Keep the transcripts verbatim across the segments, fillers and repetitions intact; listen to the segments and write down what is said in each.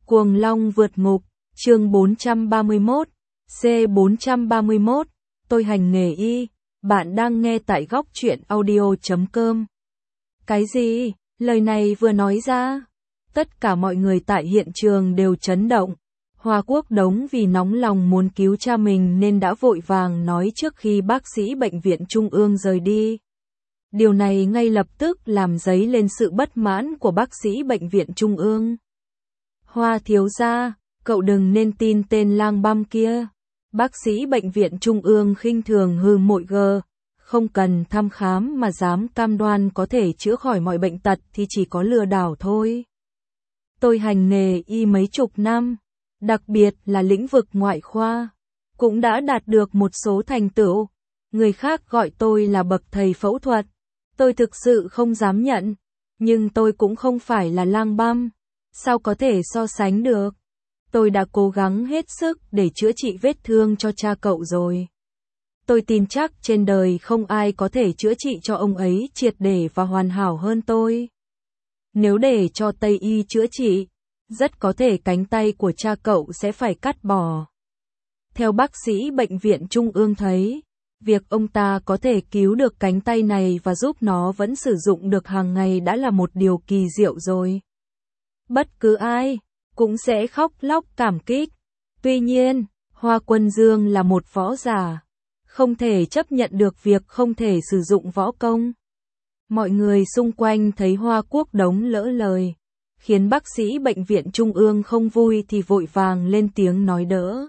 Cuồng Long vượt ngục, chương bốn trăm ba mươi mốt, C bốn trăm ba mươi mốt, tôi hành nghề y, bạn đang nghe tại góc truyện audio chấm com. Cái gì? Lời này vừa nói ra, tất cả mọi người tại hiện trường đều chấn động. Hoa Quốc Đống vì nóng lòng muốn cứu cha mình nên đã vội vàng nói trước khi bác sĩ bệnh viện Trung ương rời đi. Điều này ngay lập tức làm dấy lên sự bất mãn của bác sĩ bệnh viện Trung ương. Hoa thiếu gia, cậu đừng nên tin tên lang băm kia. Bác sĩ bệnh viện Trung ương khinh thường hừ mội gờ. Không cần thăm khám mà dám cam đoan có thể chữa khỏi mọi bệnh tật thì chỉ có lừa đảo thôi. Tôi hành nghề y mấy chục năm, đặc biệt là lĩnh vực ngoại khoa, cũng đã đạt được một số thành tựu. Người khác gọi tôi là bậc thầy phẫu thuật, tôi thực sự không dám nhận, nhưng tôi cũng không phải là lang băm, sao có thể so sánh được. Tôi đã cố gắng hết sức để chữa trị vết thương cho cha cậu rồi. Tôi tin chắc trên đời không ai có thể chữa trị cho ông ấy triệt để và hoàn hảo hơn tôi. Nếu để cho Tây y chữa trị, rất có thể cánh tay của cha cậu sẽ phải cắt bỏ. Theo bác sĩ bệnh viện Trung ương thấy, việc ông ta có thể cứu được cánh tay này và giúp nó vẫn sử dụng được hàng ngày đã là một điều kỳ diệu rồi. Bất cứ ai cũng sẽ khóc lóc cảm kích. Tuy nhiên, Hoa Quân Dương là một võ giả, không thể chấp nhận được việc không thể sử dụng võ công. Mọi người xung quanh thấy Hoa Quốc Đống lỡ lời, khiến bác sĩ bệnh viện Trung ương không vui thì vội vàng lên tiếng nói đỡ.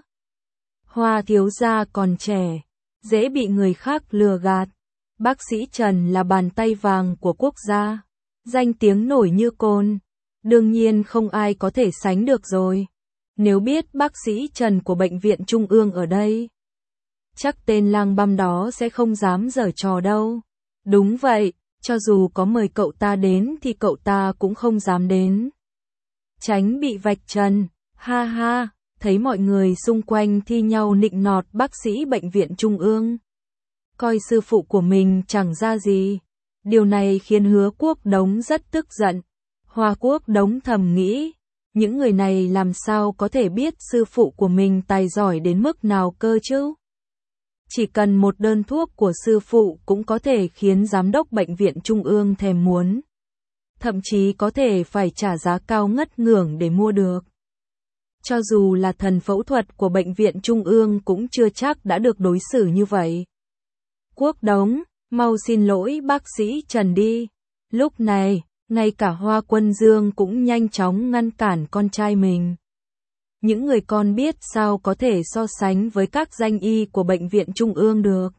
Hoa thiếu gia còn trẻ, dễ bị người khác lừa gạt. Bác sĩ Trần là bàn tay vàng của quốc gia, danh tiếng nổi như cồn. Đương nhiên không ai có thể sánh được rồi. Nếu biết bác sĩ Trần của bệnh viện Trung ương ở đây, chắc tên lang băm đó sẽ không dám giở trò đâu. Đúng vậy, cho dù có mời cậu ta đến thì cậu ta cũng không dám đến. Tránh bị vạch trần, ha ha, thấy mọi người xung quanh thi nhau nịnh nọt bác sĩ bệnh viện Trung ương. Coi sư phụ của mình chẳng ra gì. Điều này khiến Hứa Quốc Đống rất tức giận. Hoa Quốc Đống thầm nghĩ, những người này làm sao có thể biết sư phụ của mình tài giỏi đến mức nào cơ chứ? Chỉ cần một đơn thuốc của sư phụ cũng có thể khiến giám đốc bệnh viện Trung ương thèm muốn. Thậm chí có thể phải trả giá cao ngất ngưởng để mua được. Cho dù là thần phẫu thuật của bệnh viện Trung ương cũng chưa chắc đã được đối xử như vậy. Quốc Đống, mau xin lỗi bác sĩ Trần đi. Lúc này, ngay cả Hoa Quân Dương cũng nhanh chóng ngăn cản con trai mình. Những người con biết sao có thể so sánh với các danh y của bệnh viện Trung ương được.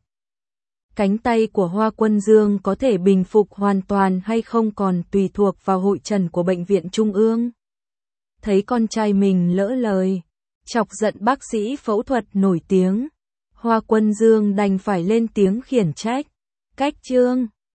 Cánh tay của Hoa Quân Dương có thể bình phục hoàn toàn hay không còn tùy thuộc vào hội trần của bệnh viện Trung ương. Thấy con trai mình lỡ lời, chọc giận bác sĩ phẫu thuật nổi tiếng, Hoa Quân Dương đành phải lên tiếng khiển trách. Cách chương